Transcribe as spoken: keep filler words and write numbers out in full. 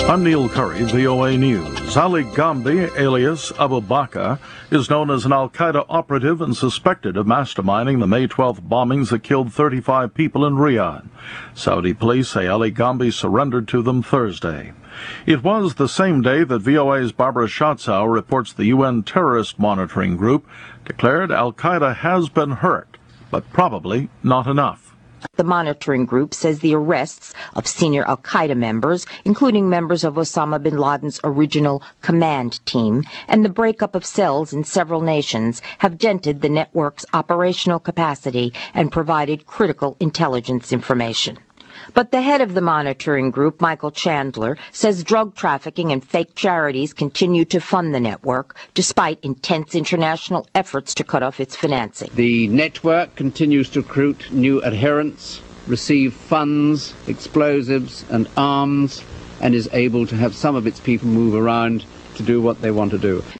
I'm Neil Curry, V O A News. Ali Ghamdi, alias Abu Bakr, is known as an al-Qaeda operative and suspected of masterminding the May twelfth bombings that killed thirty-five people in Riyadh. Saudi police say Ali Ghamdi surrendered to them Thursday. It was the same day that V O A's Barbara Schatzow reports the U N terrorist monitoring group declared al-Qaeda has been hurt, but probably not enough. The monitoring group says the arrests of senior al-Qaeda members, including members of Osama bin Laden's original command team, and the breakup of cells in several nations have dented the network's operational capacity and provided critical intelligence information. But the head of the monitoring group, Michael Chandler, says drug trafficking and fake charities continue to fund the network, despite intense international efforts to cut off its financing. The network continues to recruit new adherents, receive funds, explosives and arms, and is able to have some of its people move around to do what they want to do.